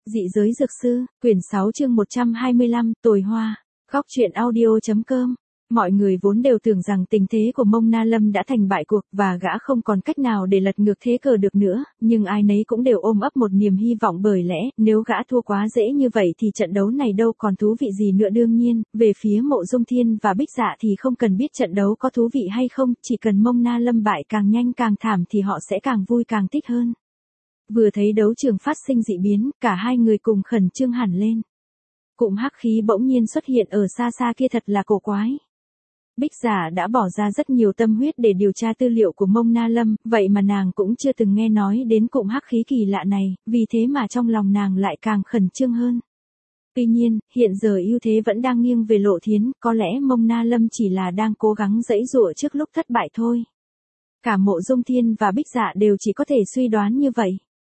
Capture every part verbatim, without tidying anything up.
Dị giới dược sư, quyển sáu chương một trăm hai mươi lăm, Tồi Hoa, Góc truyện audio.com. Mọi người vốn đều tưởng rằng tình thế của Mông Na Lâm đã thành bại cuộc và gã không còn cách nào để lật ngược thế cờ được nữa, nhưng ai nấy cũng đều ôm ấp một niềm hy vọng bởi lẽ nếu gã thua quá dễ như vậy thì trận đấu này đâu còn thú vị gì nữa. Đương nhiên, về phía Mộ Dung Thiên và Bích Dạ thì không cần biết trận đấu có thú vị hay không, chỉ cần Mông Na Lâm bại càng nhanh càng thảm thì họ sẽ càng vui càng thích hơn. Vừa thấy đấu trường phát sinh dị biến, cả hai người cùng khẩn trương hẳn lên. Cụm hắc khí bỗng nhiên xuất hiện ở xa xa kia thật là cổ quái. Bích Giả đã bỏ ra rất nhiều tâm huyết để điều tra tư liệu của Mông Na Lâm, vậy mà nàng cũng chưa từng nghe nói đến cụm hắc khí kỳ lạ này, vì thế mà trong lòng nàng lại càng khẩn trương hơn. Tuy nhiên, hiện giờ ưu thế vẫn đang nghiêng về Lộ Thiến, có lẽ Mông Na Lâm chỉ là đang cố gắng giãy giụa trước lúc thất bại thôi. Cả Mộ Dung Thiên và Bích Dạ đều chỉ có thể suy đoán như vậy.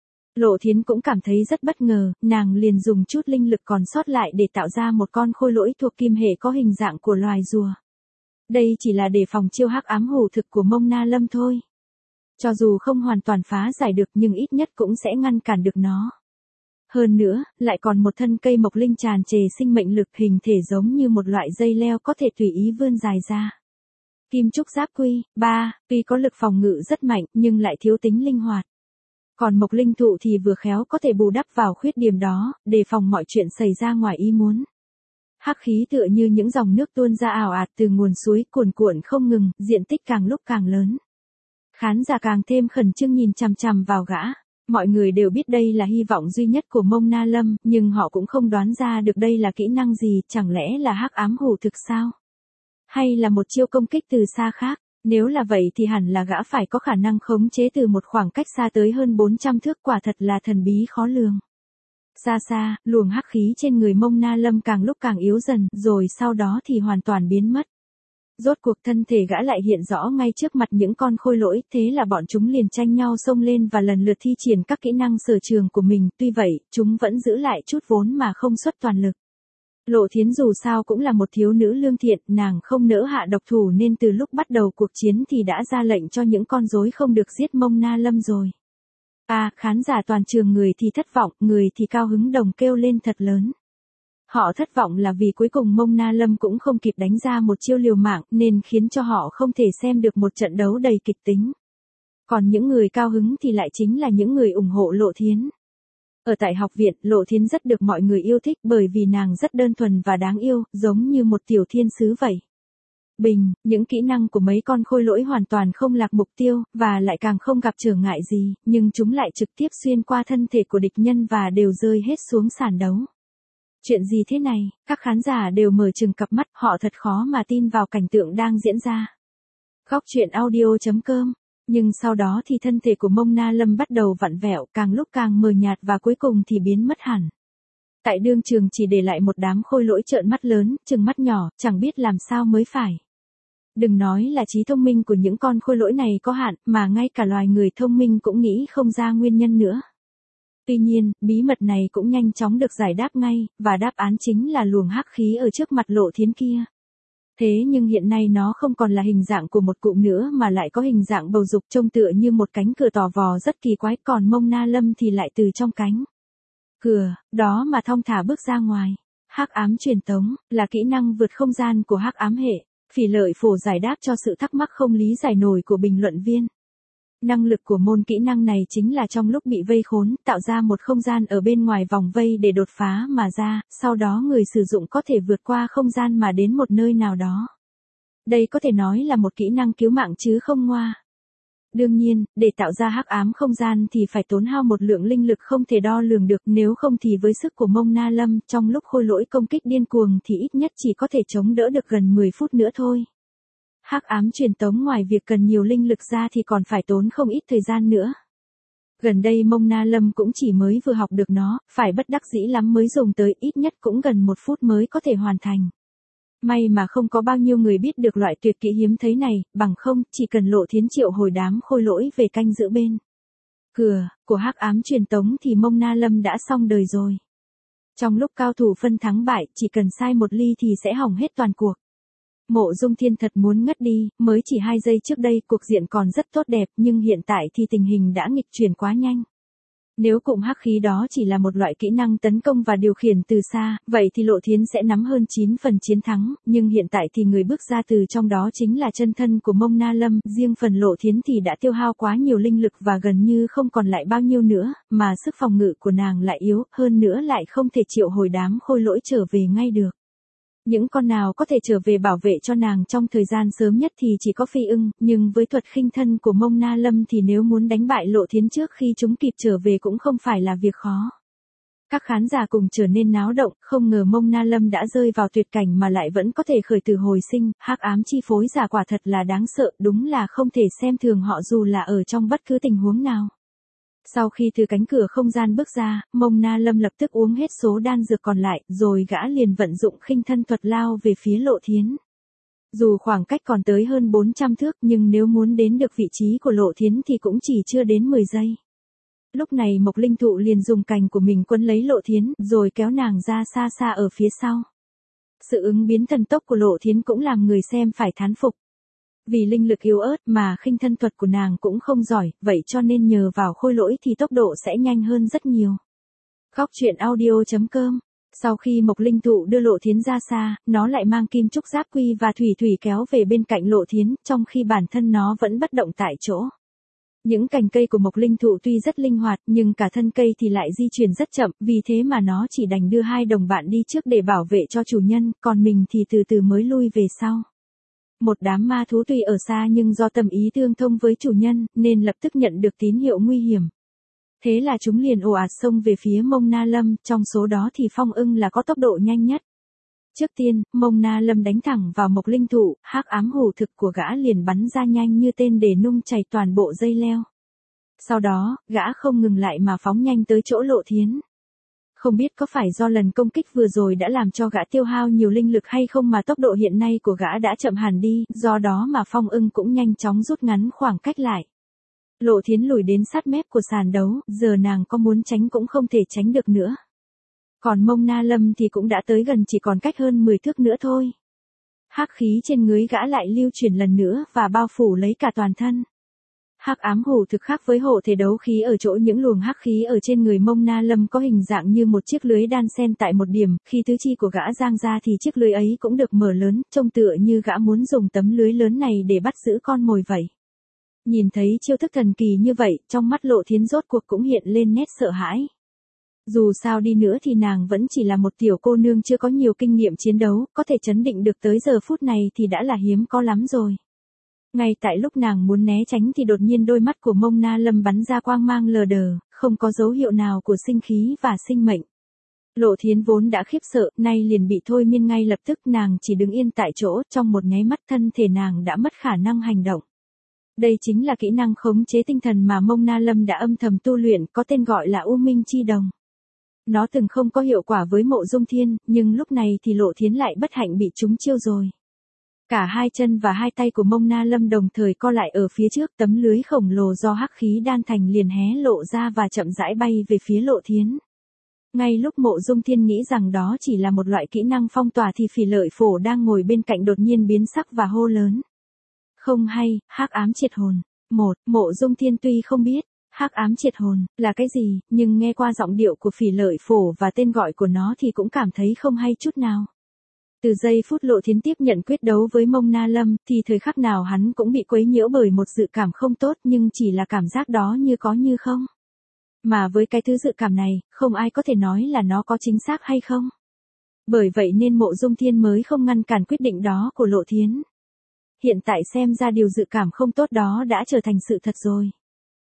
Lộ Thiến cũng cảm thấy rất bất ngờ, nàng liền dùng chút linh lực còn sót lại để tạo ra một con khôi lỗi thuộc kim hệ có hình dạng của loài rùa. Đây chỉ là để phòng chiêu hắc ám hủ thực của Mông Na Lâm thôi. Cho dù không hoàn toàn phá giải được nhưng ít nhất cũng sẽ ngăn cản được nó. Hơn nữa, lại còn một thân cây mộc linh tràn trề sinh mệnh lực hình thể giống như một loại dây leo có thể tùy ý vươn dài ra. Kim trúc giáp quy, ba, tuy có lực phòng ngự rất mạnh nhưng lại thiếu tính linh hoạt. Còn mộc linh thụ thì vừa khéo có thể bù đắp vào khuyết điểm đó, đề phòng mọi chuyện xảy ra ngoài ý muốn. Hắc khí tựa như những dòng nước tuôn ra ảo ạt từ nguồn suối cuồn cuộn không ngừng, diện tích càng lúc càng lớn. Khán giả càng thêm khẩn trương nhìn chằm chằm vào gã. Mọi người đều biết đây là hy vọng duy nhất của Mông Na Lâm, nhưng họ cũng không đoán ra được đây là kỹ năng gì, chẳng lẽ là hắc ám hủ thực sao? Hay là một chiêu công kích từ xa khác? Nếu là vậy thì hẳn là gã phải có khả năng khống chế từ một khoảng cách xa tới hơn bốn trăm thước, quả thật là thần bí khó lường. Xa xa, luồng hắc khí trên người Mông Na Lâm càng lúc càng yếu dần, rồi sau đó thì hoàn toàn biến mất. Rốt cuộc thân thể gã lại hiện rõ ngay trước mặt những con khôi lỗi, thế là bọn chúng liền tranh nhau xông lên và lần lượt thi triển các kỹ năng sở trường của mình, tuy vậy, chúng vẫn giữ lại chút vốn mà không xuất toàn lực. Lộ Thiến dù sao cũng là một thiếu nữ lương thiện, nàng không nỡ hạ độc thủ nên từ lúc bắt đầu cuộc chiến thì đã ra lệnh cho những con rối không được giết Mông Na Lâm rồi. À, khán giả toàn trường người thì thất vọng, người thì cao hứng đồng kêu lên thật lớn. Họ thất vọng là vì cuối cùng Mông Na Lâm cũng không kịp đánh ra một chiêu liều mạng nên khiến cho họ không thể xem được một trận đấu đầy kịch tính. Còn những người cao hứng thì lại chính là những người ủng hộ Lộ Thiến. Ở tại học viện, Lộ Thiến rất được mọi người yêu thích bởi vì nàng rất đơn thuần và đáng yêu, giống như một tiểu thiên sứ vậy. Bình, những kỹ năng của mấy con khôi lỗi hoàn toàn không lạc mục tiêu, và lại càng không gặp trở ngại gì, nhưng chúng lại trực tiếp xuyên qua thân thể của địch nhân và đều rơi hết xuống sàn đấu. Chuyện gì thế này, các khán giả đều mở trừng cặp mắt, họ thật khó mà tin vào cảnh tượng đang diễn ra. Góc truyện audio.com. Nhưng sau đó thì thân thể của Mông Na Lâm bắt đầu vặn vẹo, càng lúc càng mờ nhạt và cuối cùng thì biến mất hẳn. Tại đương trường chỉ để lại một đám khôi lỗi trợn mắt lớn, trừng mắt nhỏ, chẳng biết làm sao mới phải. Đừng nói là trí thông minh của những con khôi lỗi này có hạn, mà ngay cả loài người thông minh cũng nghĩ không ra nguyên nhân nữa. Tuy nhiên, bí mật này cũng nhanh chóng được giải đáp ngay, và đáp án chính là luồng hắc khí ở trước mặt Lộ Thiến kia. Thế nhưng hiện nay nó không còn là hình dạng của một cụm nữa mà lại có hình dạng bầu dục trông tựa như một cánh cửa tò vò rất kỳ quái, còn Mông Na Lâm thì lại từ trong cánh cửa đó mà thong thả bước ra ngoài. Hắc ám truyền tống là kỹ năng vượt không gian của hắc ám hệ. Phỉ Lợi Phổ giải đáp cho sự thắc mắc không lý giải nổi của bình luận viên. Năng lực của môn kỹ năng này chính là trong lúc bị vây khốn, tạo ra một không gian ở bên ngoài vòng vây để đột phá mà ra, sau đó người sử dụng có thể vượt qua không gian mà đến một nơi nào đó. Đây có thể nói là một kỹ năng cứu mạng chứ không ngoa. Đương nhiên, để tạo ra hắc ám không gian thì phải tốn hao một lượng linh lực không thể đo lường được, nếu không thì với sức của Mông Na Lâm, trong lúc khôi lỗi công kích điên cuồng thì ít nhất chỉ có thể chống đỡ được gần mười phút nữa thôi. Hắc ám truyền tống ngoài việc cần nhiều linh lực ra thì còn phải tốn không ít thời gian nữa. Gần đây Mông Na Lâm cũng chỉ mới vừa học được nó, phải bất đắc dĩ lắm mới dùng tới, ít nhất cũng gần một phút mới có thể hoàn thành. May mà không có bao nhiêu người biết được loại tuyệt kỹ hiếm thấy này, bằng không, chỉ cần Lộ Thiến triệu hồi đám khôi lỗi về canh giữ bên cửa của hắc ám truyền tống thì Mông Na Lâm đã xong đời rồi. Trong lúc cao thủ phân thắng bại, chỉ cần sai một ly thì sẽ hỏng hết toàn cuộc. Mộ Dung Thiên thật muốn ngất đi, mới chỉ hai giây trước đây cuộc diện còn rất tốt đẹp nhưng hiện tại thì tình hình đã nghịch chuyển quá nhanh. Nếu cụm hắc khí đó chỉ là một loại kỹ năng tấn công và điều khiển từ xa, vậy thì Lộ Thiến sẽ nắm hơn chín phần chiến thắng, nhưng hiện tại thì người bước ra từ trong đó chính là chân thân của Mông Na Lâm, riêng phần Lộ Thiến thì đã tiêu hao quá nhiều linh lực và gần như không còn lại bao nhiêu nữa, mà sức phòng ngự của nàng lại yếu, hơn nữa lại không thể triệu hồi đám khôi lỗi trở về ngay được. Những con nào có thể trở về bảo vệ cho nàng trong thời gian sớm nhất thì chỉ có Phi Ưng, nhưng với thuật khinh thân của Mông Na Lâm thì nếu muốn đánh bại Lộ Thiến trước khi chúng kịp trở về cũng không phải là việc khó. Các khán giả cùng trở nên náo động, không ngờ Mông Na Lâm đã rơi vào tuyệt cảnh mà lại vẫn có thể khởi tử hồi sinh, hắc ám chi phối giả quả thật là đáng sợ, đúng là không thể xem thường họ dù là ở trong bất cứ tình huống nào. Sau khi từ cánh cửa không gian bước ra, Mông Na Lâm lập tức uống hết số đan dược còn lại, rồi gã liền vận dụng khinh thân thuật lao về phía Lộ Thiến. Dù khoảng cách còn tới hơn bốn trăm thước nhưng nếu muốn đến được vị trí của Lộ Thiến thì cũng chỉ chưa đến mười giây. Lúc này Mộc Linh Thụ liền dùng cành của mình quấn lấy Lộ Thiến, rồi kéo nàng ra xa xa ở phía sau. Sự ứng biến thần tốc của Lộ Thiến cũng làm người xem phải thán phục. Vì linh lực yếu ớt mà khinh thân thuật của nàng cũng không giỏi, vậy cho nên nhờ vào khôi lỗi thì tốc độ sẽ nhanh hơn rất nhiều. Góc truyện audio chấm com. Sau khi Mộc Linh Thụ đưa Lộ Thiến ra xa, nó lại mang kim trúc giáp quy và thủy thủy kéo về bên cạnh Lộ Thiến, trong khi bản thân nó vẫn bất động tại chỗ. Những cành cây của Mộc Linh Thụ tuy rất linh hoạt nhưng cả thân cây thì lại di chuyển rất chậm, vì thế mà nó chỉ đành đưa hai đồng bạn đi trước để bảo vệ cho chủ nhân, còn mình thì từ từ mới lui về sau. Một đám ma thú tuy ở xa nhưng do tâm ý tương thông với chủ nhân, nên lập tức nhận được tín hiệu nguy hiểm. Thế là chúng liền ồ ạt xông về phía Mông Na Lâm, trong số đó thì Phong Ưng là có tốc độ nhanh nhất. Trước tiên, Mông Na Lâm đánh thẳng vào Mộc Linh Thụ, hắc ám hủ thực của gã liền bắn ra nhanh như tên để nung chảy toàn bộ dây leo. Sau đó, gã không ngừng lại mà phóng nhanh tới chỗ Lộ Thiến. Không biết có phải do lần công kích vừa rồi đã làm cho gã tiêu hao nhiều linh lực hay không mà tốc độ hiện nay của gã đã chậm hẳn đi, do đó mà Phong Ưng cũng nhanh chóng rút ngắn khoảng cách lại. Lộ Thiến lùi đến sát mép của sàn đấu, giờ nàng có muốn tránh cũng không thể tránh được nữa. Còn Mông Na Lâm thì cũng đã tới gần, chỉ còn cách hơn mười thước nữa thôi. Hắc khí trên người gã lại lưu chuyển lần nữa và bao phủ lấy cả toàn thân. Hắc ám hủ thực khác với hộ thể đấu khí ở chỗ những luồng hắc khí ở trên người Mông Na Lâm có hình dạng như một chiếc lưới đan xen tại một điểm, khi tứ chi của gã giang ra thì chiếc lưới ấy cũng được mở lớn, trông tựa như gã muốn dùng tấm lưới lớn này để bắt giữ con mồi vậy. Nhìn thấy chiêu thức thần kỳ như vậy, trong mắt Lộ Thiến rốt cuộc cũng hiện lên nét sợ hãi. Dù sao đi nữa thì nàng vẫn chỉ là một tiểu cô nương chưa có nhiều kinh nghiệm chiến đấu, có thể trấn định được tới giờ phút này thì đã là hiếm có lắm rồi. Ngay tại lúc nàng muốn né tránh thì đột nhiên đôi mắt của Mông Na Lâm bắn ra quang mang lờ đờ, không có dấu hiệu nào của sinh khí và sinh mệnh. Lộ Thiến vốn đã khiếp sợ, nay liền bị thôi miên ngay lập tức, nàng chỉ đứng yên tại chỗ, trong một nháy mắt thân thể nàng đã mất khả năng hành động. Đây chính là kỹ năng khống chế tinh thần mà Mông Na Lâm đã âm thầm tu luyện, có tên gọi là U Minh Chi Đồng. Nó từng không có hiệu quả với Mộ Dung Thiên, nhưng lúc này thì Lộ Thiến lại bất hạnh bị trúng chiêu rồi. Cả hai chân và hai tay của Mông Na Lâm đồng thời co lại ở phía trước, tấm lưới khổng lồ do hắc khí đan thành liền hé lộ ra và chậm rãi bay về phía Lộ Thiến. Ngay lúc Mộ Dung Thiên nghĩ rằng đó chỉ là một loại kỹ năng phong tỏa thì Phỉ Lợi Phổ đang ngồi bên cạnh đột nhiên biến sắc và hô lớn. Không hay, hắc ám triệt hồn. Một, Mộ Dung Thiên tuy không biết hắc ám triệt hồn là cái gì, nhưng nghe qua giọng điệu của Phỉ Lợi Phổ và tên gọi của nó thì cũng cảm thấy không hay chút nào. Từ giây phút Lộ Thiến tiếp nhận quyết đấu với Mông Na Lâm thì thời khắc nào hắn cũng bị quấy nhiễu bởi một dự cảm không tốt, nhưng chỉ là cảm giác đó như có như không. Mà với cái thứ dự cảm này, không ai có thể nói là nó có chính xác hay không. Bởi vậy nên Mộ Dung Thiên mới không ngăn cản quyết định đó của Lộ Thiến. Hiện tại xem ra điều dự cảm không tốt đó đã trở thành sự thật rồi.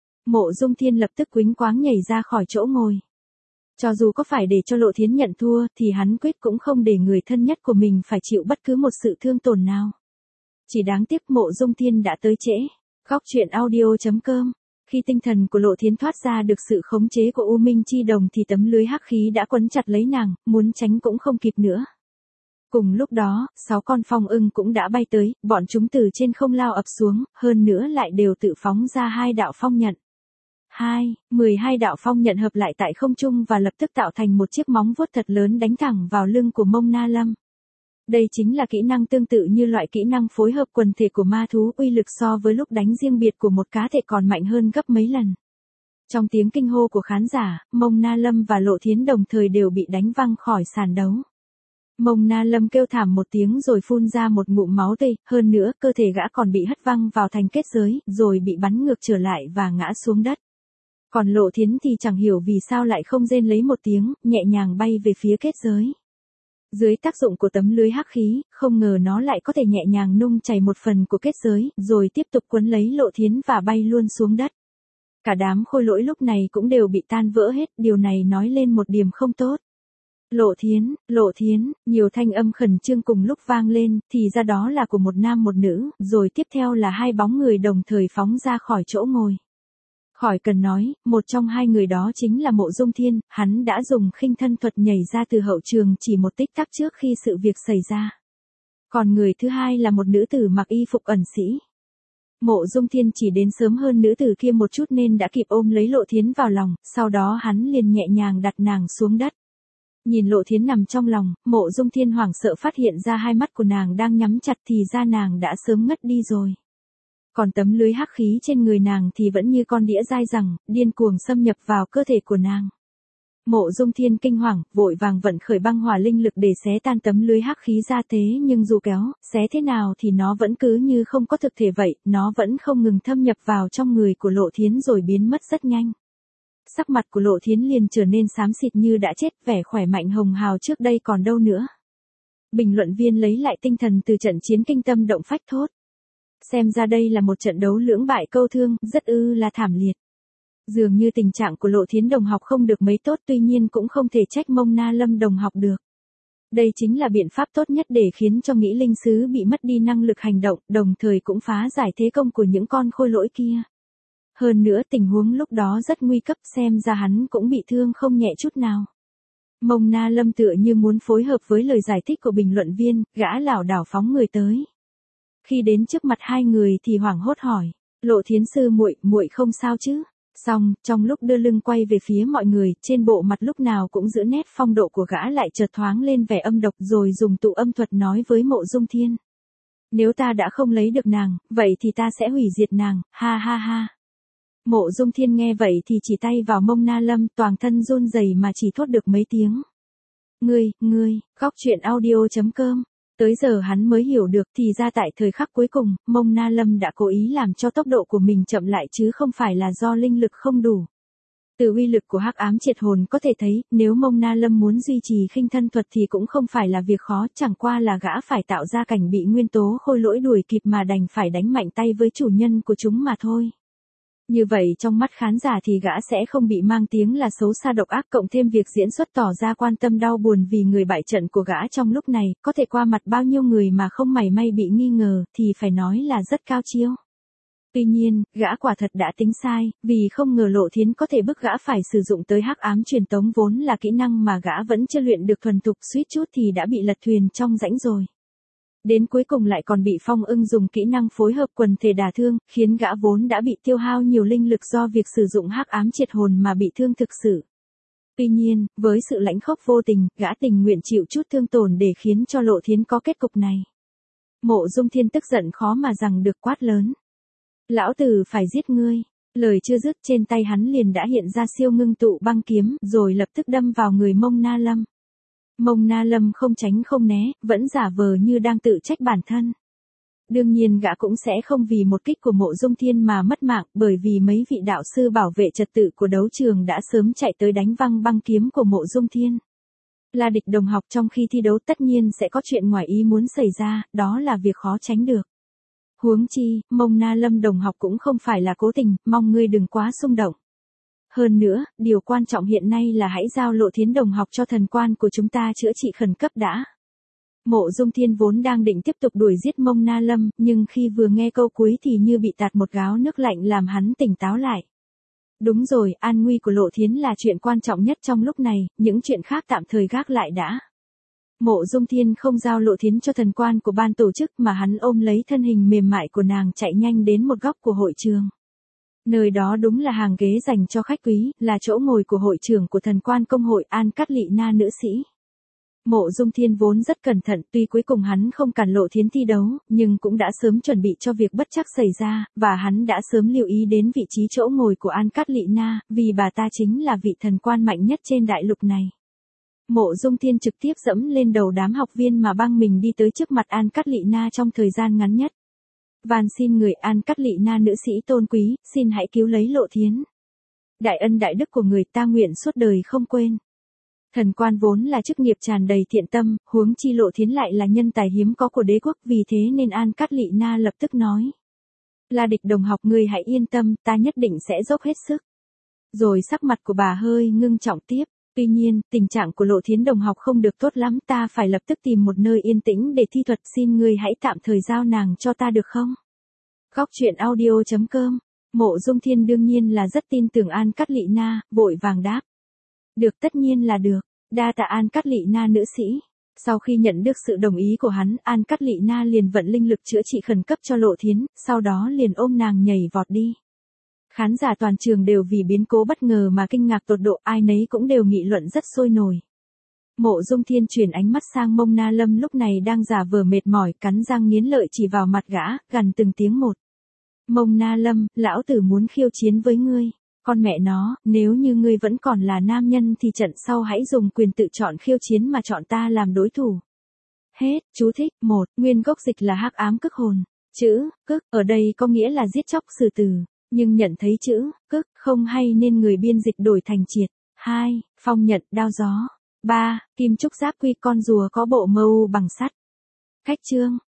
Mộ Dung Thiên lập tức quýnh quáng nhảy ra khỏi chỗ ngồi. Cho dù có phải để cho Lộ Thiến nhận thua thì hắn quyết cũng không để người thân nhất của mình phải chịu bất cứ một sự thương tổn nào. Chỉ đáng tiếc Mộ Dung Thiên đã tới trễ. Góc truyện audio chấm com. Khi tinh thần của Lộ Thiến thoát ra được sự khống chế của U Minh Chi Đồng thì tấm lưới hắc khí đã quấn chặt lấy nàng, muốn tránh cũng không kịp nữa. Cùng lúc đó, sáu con phong ưng cũng đã bay tới, bọn chúng từ trên không lao ập xuống, hơn nữa lại đều tự phóng ra hai đạo phong nhận. Hai, mười hai đạo phong nhận hợp lại tại không trung và lập tức tạo thành một chiếc móng vuốt thật lớn đánh thẳng vào lưng của Mông Na Lâm. Đây chính là kỹ năng tương tự như loại kỹ năng phối hợp quần thể của ma thú, uy lực so với lúc đánh riêng biệt của một cá thể còn mạnh hơn gấp mấy lần. Trong tiếng kinh hô của khán giả, Mông Na Lâm và Lộ Thiến đồng thời đều bị đánh văng khỏi sàn đấu. Mông Na Lâm kêu thảm một tiếng rồi phun ra một ngụm máu tươi, hơn nữa cơ thể gã còn bị hất văng vào thành kết giới, rồi bị bắn ngược trở lại và ngã xuống đất. Còn Lộ Thiến thì chẳng hiểu vì sao lại không rên lấy một tiếng, nhẹ nhàng bay về phía kết giới. Dưới tác dụng của tấm lưới hắc khí, không ngờ nó lại có thể nhẹ nhàng nung chảy một phần của kết giới, rồi tiếp tục quấn lấy Lộ Thiến và bay luôn xuống đất. Cả đám khôi lỗi lúc này cũng đều bị tan vỡ hết, điều này nói lên một điểm không tốt. Lộ Thiến, Lộ Thiến, nhiều thanh âm khẩn trương cùng lúc vang lên, thì ra đó là của một nam một nữ, rồi tiếp theo là hai bóng người đồng thời phóng ra khỏi chỗ ngồi. Khỏi cần nói, một trong hai người đó chính là Mộ Dung Thiên, hắn đã dùng khinh thân thuật nhảy ra từ hậu trường chỉ một tích tắc trước khi sự việc xảy ra. Còn người thứ hai là một nữ tử mặc y phục ẩn sĩ. Mộ Dung Thiên chỉ đến sớm hơn nữ tử kia một chút nên đã kịp ôm lấy Lộ Thiến vào lòng, sau đó hắn liền nhẹ nhàng đặt nàng xuống đất. Nhìn Lộ Thiến nằm trong lòng, Mộ Dung Thiên hoảng sợ phát hiện ra hai mắt của nàng đang nhắm chặt thì ra nàng đã sớm ngất đi rồi. Còn tấm lưới hắc khí trên người nàng thì vẫn như con đĩa dai dẳng, điên cuồng xâm nhập vào cơ thể của nàng. Mộ Dung Thiên kinh hoàng, vội vàng vận khởi băng hỏa linh lực để xé tan tấm lưới hắc khí ra thế nhưng dù kéo, xé thế nào thì nó vẫn cứ như không có thực thể vậy, nó vẫn không ngừng thâm nhập vào trong người của Lộ Thiến rồi biến mất rất nhanh. Sắc mặt của Lộ Thiến liền trở nên xám xịt như đã chết, vẻ khỏe mạnh hồng hào trước đây còn đâu nữa. Bình luận viên lấy lại tinh thần từ trận chiến kinh tâm động phách thốt. Xem ra đây là một trận đấu lưỡng bại câu thương, rất ư là thảm liệt. Dường như tình trạng của Lộ Thiến đồng học không được mấy tốt, tuy nhiên cũng không thể trách Mông Na Lâm đồng học được. Đây chính là biện pháp tốt nhất để khiến cho nghĩ linh sứ bị mất đi năng lực hành động, đồng thời cũng phá giải thế công của những con khôi lỗi kia. Hơn nữa tình huống lúc đó rất nguy cấp, xem ra hắn cũng bị thương không nhẹ chút nào. Mông Na Lâm tựa như muốn phối hợp với lời giải thích của bình luận viên, gã lảo đảo phóng người tới. Khi đến trước mặt hai người thì hoảng hốt hỏi, Lộ Thiến sư muội, muội không sao chứ? Xong, trong lúc đưa lưng quay về phía mọi người, trên bộ mặt lúc nào cũng giữ nét phong độ của gã lại chợt thoáng lên vẻ âm độc rồi dùng tụ âm thuật nói với Mộ Dung Thiên. Nếu ta đã không lấy được nàng, vậy thì ta sẽ hủy diệt nàng, ha ha ha. Mộ Dung Thiên nghe vậy thì chỉ tay vào Mông Na Lâm, toàn thân run rẩy mà chỉ thốt được mấy tiếng. Ngươi, ngươi, góc truyện audio chấm com. Tới giờ hắn mới hiểu được thì ra tại thời khắc cuối cùng, Mông Na Lâm đã cố ý làm cho tốc độ của mình chậm lại chứ không phải là do linh lực không đủ. Từ uy lực của hắc ám triệt hồn có thể thấy, nếu Mông Na Lâm muốn duy trì khinh thân thuật thì cũng không phải là việc khó, chẳng qua là gã phải tạo ra cảnh bị nguyên tố khôi lỗi đuổi kịp mà đành phải đánh mạnh tay với chủ nhân của chúng mà thôi. Như vậy trong mắt khán giả thì gã sẽ không bị mang tiếng là xấu xa độc ác, cộng thêm việc diễn xuất tỏ ra quan tâm đau buồn vì người bại trận của gã trong lúc này, có thể qua mặt bao nhiêu người mà không mảy may bị nghi ngờ, thì phải nói là rất cao chiêu. Tuy nhiên, gã quả thật đã tính sai, vì không ngờ Lộ Thiến có thể bức gã phải sử dụng tới hắc ám truyền tống vốn là kỹ năng mà gã vẫn chưa luyện được thuần thục, suýt chút thì đã bị lật thuyền trong rãnh rồi. Đến cuối cùng lại còn bị Phong Ưng dùng kỹ năng phối hợp quần thể đả thương, khiến gã vốn đã bị tiêu hao nhiều linh lực do việc sử dụng hắc ám triệt hồn mà bị thương thực sự. Tuy nhiên, với sự lãnh khốc vô tình, gã tình nguyện chịu chút thương tổn để khiến cho Lộ Thiến có kết cục này. Mộ Dung Thiên tức giận khó mà rằng được quát lớn. Lão tử phải giết ngươi. Lời chưa dứt trên tay hắn liền đã hiện ra siêu ngưng tụ băng kiếm, rồi lập tức đâm vào người Mông Na Lâm. Mông Na Lâm không tránh không né, vẫn giả vờ như đang tự trách bản thân. Đương nhiên gã cũng sẽ không vì một kích của Mộ Dung Thiên mà mất mạng, bởi vì mấy vị đạo sư bảo vệ trật tự của đấu trường đã sớm chạy tới đánh văng băng kiếm của Mộ Dung Thiên. Là địch đồng học trong khi thi đấu tất nhiên sẽ có chuyện ngoài ý muốn xảy ra, đó là việc khó tránh được. Huống chi, Mông Na Lâm đồng học cũng không phải là cố tình, mong ngươi đừng quá xung động. Hơn nữa, điều quan trọng hiện nay là hãy giao Lộ Thiến đồng học cho thần quan của chúng ta chữa trị khẩn cấp đã. Mộ Dung Thiên vốn đang định tiếp tục đuổi giết Mông Na Lâm, nhưng khi vừa nghe câu cuối thì như bị tạt một gáo nước lạnh làm hắn tỉnh táo lại. Đúng rồi, an nguy của Lộ Thiến là chuyện quan trọng nhất trong lúc này, những chuyện khác tạm thời gác lại đã. Mộ Dung Thiên không giao Lộ Thiến cho thần quan của ban tổ chức mà hắn ôm lấy thân hình mềm mại của nàng chạy nhanh đến một góc của hội trường. Nơi đó đúng là hàng ghế dành cho khách quý, là chỗ ngồi của hội trưởng của thần quan công hội An Cát Lị Na nữ sĩ. Mộ Dung Thiên vốn rất cẩn thận, tuy cuối cùng hắn không cản Lộ Thiến thi đấu, nhưng cũng đã sớm chuẩn bị cho việc bất trắc xảy ra, và hắn đã sớm lưu ý đến vị trí chỗ ngồi của An Cát Lị Na, vì bà ta chính là vị thần quan mạnh nhất trên đại lục này. Mộ Dung Thiên trực tiếp dẫm lên đầu đám học viên mà băng mình đi tới trước mặt An Cát Lị Na trong thời gian ngắn nhất. Van xin người An Cát Lị Na nữ sĩ tôn quý, xin hãy cứu lấy Lộ Thiến. Đại ân đại đức của người ta nguyện suốt đời không quên. Thần quan vốn là chức nghiệp tràn đầy thiện tâm, huống chi Lộ Thiến lại là nhân tài hiếm có của đế quốc, vì thế nên An Cát Lị Na lập tức nói. La Địch đồng học, ngươi hãy yên tâm, ta nhất định sẽ dốc hết sức. Rồi sắc mặt của bà hơi ngưng trọng tiếp. Tuy nhiên, tình trạng của Lộ Thiến đồng học không được tốt lắm, ta phải lập tức tìm một nơi yên tĩnh để thi thuật, xin ngươi hãy tạm thời giao nàng cho ta được không? Góc truyện audio chấm com. Mộ Dung Thiên đương nhiên là rất tin tưởng An Cát Lị Na, vội vàng đáp. Được, tất nhiên là được, đa tạ An Cát Lị Na nữ sĩ. Sau khi nhận được sự đồng ý của hắn, An Cát Lị Na liền vận linh lực chữa trị khẩn cấp cho Lộ Thiến, sau đó liền ôm nàng nhảy vọt đi. Khán giả toàn trường đều vì biến cố bất ngờ mà kinh ngạc tột độ, ai nấy cũng đều nghị luận rất sôi nổi. Mộ Dung Thiên chuyển ánh mắt sang Mông Na Lâm lúc này đang giả vờ mệt mỏi, cắn răng nghiến lợi chỉ vào mặt gã, gằn từng tiếng một. Mông Na Lâm, lão tử muốn khiêu chiến với ngươi. Con mẹ nó, nếu như ngươi vẫn còn là nam nhân thì trận sau hãy dùng quyền tự chọn khiêu chiến mà chọn ta làm đối thủ. Hết, chú thích, một, nguyên gốc dịch là hắc ám cức hồn. Chữ, cức, ở đây có nghĩa là giết chóc xử tử. Nhưng nhận thấy chữ, cức, không hay nên người biên dịch đổi thành triệt. hai. Phong nhận, đao gió. ba. Kim trúc giáp quy, con rùa có bộ mâu bằng sắt. Khách chương.